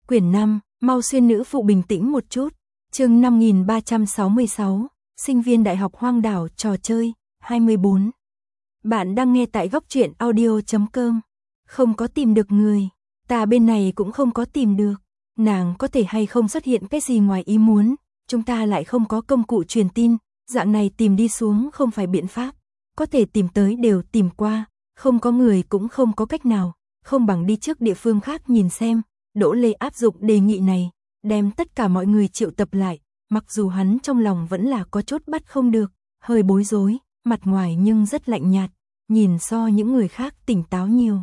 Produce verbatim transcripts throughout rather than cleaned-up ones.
Quyển năm, mau xuyên nữ phụ bình tĩnh một chút. Chương năm nghìn ba trăm sáu mươi sáu, sinh viên đại học hoang đảo trò chơi, hai mươi bốn. Bạn đang nghe tại góc truyện audio chấm com. Không có tìm được người, ta bên này cũng không có tìm được. Nàng có thể hay không xuất hiện cái gì ngoài ý muốn, chúng ta lại không có công cụ truyền tin, dạng này tìm đi xuống không phải biện pháp. Có thể tìm tới đều tìm qua, không có người cũng không có cách nào, không bằng đi trước địa phương khác nhìn xem. Đỗ Lê áp dụng đề nghị này, đem tất cả mọi người triệu tập lại, mặc dù hắn trong lòng vẫn là có chút bắt không được, hơi bối rối, mặt ngoài nhưng rất lạnh nhạt, nhìn so những người khác tỉnh táo nhiều.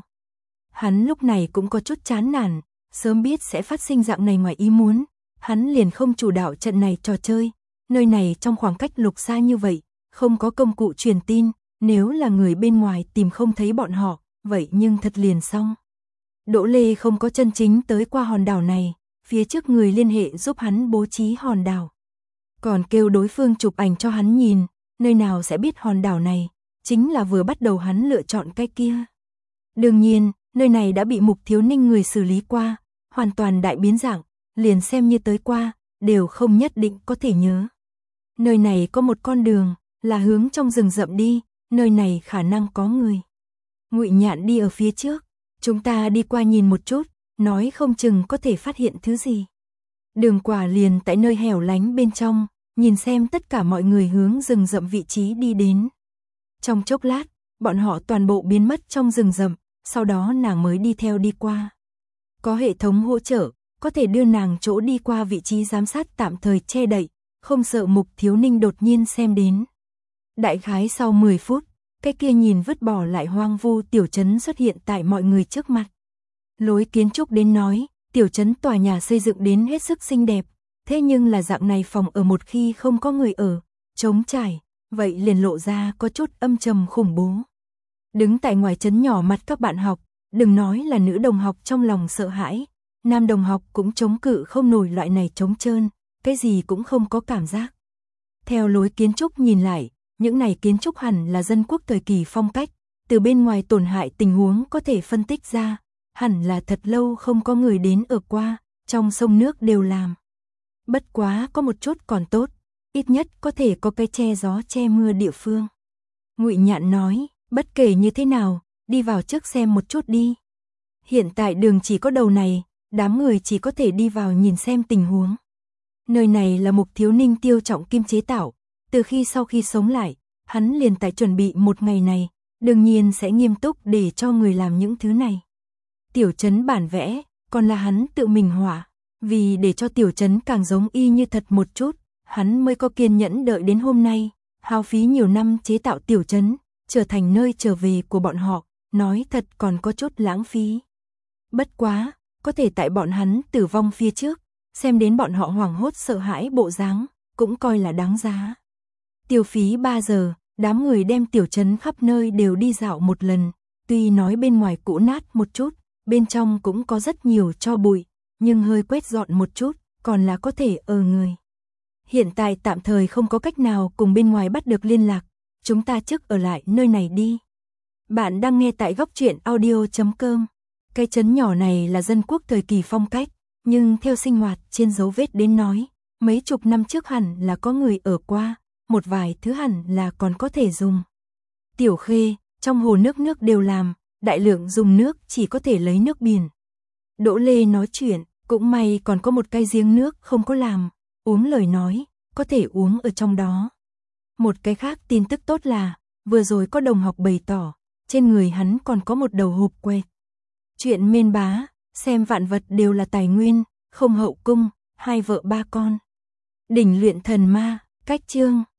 Hắn lúc này cũng có chút chán nản, sớm biết sẽ phát sinh dạng này ngoài ý muốn, hắn liền không chủ đạo trận này trò chơi, nơi này trong khoảng cách lục xa như vậy, không có công cụ truyền tin, nếu là người bên ngoài tìm không thấy bọn họ, vậy nhưng thật liền xong. Đỗ Lê không có chân chính tới qua hòn đảo này, phía trước người liên hệ giúp hắn bố trí hòn đảo. Còn kêu đối phương chụp ảnh cho hắn nhìn, nơi nào sẽ biết hòn đảo này, chính là vừa bắt đầu hắn lựa chọn cái kia. Đương nhiên, nơi này đã bị Mục Thiếu Ninh người xử lý qua, hoàn toàn đại biến dạng, liền xem như tới qua, đều không nhất định có thể nhớ. Nơi này có một con đường, là hướng trong rừng rậm đi, nơi này khả năng có người. Ngụy Nhạn đi ở phía trước. Chúng ta đi qua nhìn một chút, nói không chừng có thể phát hiện thứ gì. Đường quả liền tại nơi hẻo lánh bên trong, nhìn xem tất cả mọi người hướng rừng rậm vị trí đi đến. Trong chốc lát, bọn họ toàn bộ biến mất trong rừng rậm, sau đó nàng mới đi theo đi qua. Có hệ thống hỗ trợ, có thể đưa nàng chỗ đi qua vị trí giám sát tạm thời che đậy, không sợ Mục Thiếu Ninh đột nhiên xem đến. Đại khái sau mười phút, cái kia nhìn vứt bỏ lại hoang vu tiểu trấn xuất hiện tại mọi người trước mặt. Lối kiến trúc đến nói, tiểu trấn tòa nhà xây dựng đến hết sức xinh đẹp, thế nhưng là dạng này phòng ở một khi không có người ở, trống trải, vậy liền lộ ra có chút âm trầm khủng bố. Đứng tại ngoài trấn nhỏ mặt các bạn học, đừng nói là nữ đồng học trong lòng sợ hãi, nam đồng học cũng chống cự không nổi loại này trống trơn, cái gì cũng không có cảm giác. Theo lối kiến trúc nhìn lại, những này kiến trúc hẳn là dân quốc thời kỳ phong cách, từ bên ngoài tổn hại tình huống có thể phân tích ra, hẳn là thật lâu không có người đến ở qua, trong sông nước đều làm. Bất quá có một chút còn tốt, ít nhất có thể có cái che gió che mưa địa phương. Ngụy Nhạn nói, bất kể như thế nào, đi vào trước xem một chút đi. Hiện tại đường chỉ có đầu này, đám người chỉ có thể đi vào nhìn xem tình huống. Nơi này là Mục Thiếu Ninh tiêu trọng kim chế tạo. Từ khi sau khi sống lại, hắn liền tại chuẩn bị một ngày này, đương nhiên sẽ nghiêm túc để cho người làm những thứ này. Tiểu trấn bản vẽ, còn là hắn tự mình họa, vì để cho tiểu trấn càng giống y như thật một chút, hắn mới có kiên nhẫn đợi đến hôm nay, hao phí nhiều năm chế tạo tiểu trấn, trở thành nơi trở về của bọn họ, nói thật còn có chút lãng phí. Bất quá, có thể tại bọn hắn tử vong phía trước, xem đến bọn họ hoảng hốt sợ hãi bộ dáng, cũng coi là đáng giá. Tiêu phí ba giờ, đám người đem tiểu trấn khắp nơi đều đi dạo một lần, tuy nói bên ngoài cũ nát một chút, bên trong cũng có rất nhiều tro bụi, nhưng hơi quét dọn một chút, còn là có thể ở người. Hiện tại tạm thời không có cách nào cùng bên ngoài bắt được liên lạc, chúng ta trước ở lại nơi này đi. Bạn đang nghe tại góc truyện audio chấm com. Cái trấn nhỏ này là dân quốc thời kỳ phong cách, nhưng theo sinh hoạt trên dấu vết đến nói, mấy chục năm trước hẳn là có người ở qua. Một vài thứ hẳn là còn có thể dùng. Tiểu Khê, trong hồ nước nước đều làm, đại lượng dùng nước chỉ có thể lấy nước biển. Đỗ Lê nói chuyện, cũng may còn có một cái giếng nước không có làm, uống lời nói, có thể uống ở trong đó. Một cái khác tin tức tốt là, vừa rồi có đồng học bày tỏ, trên người hắn còn có một đầu hộp quẹt. Chuyện mên bá, xem vạn vật đều là tài nguyên, không hậu cung, hai vợ ba con. Đỉnh luyện thần ma, cách chương.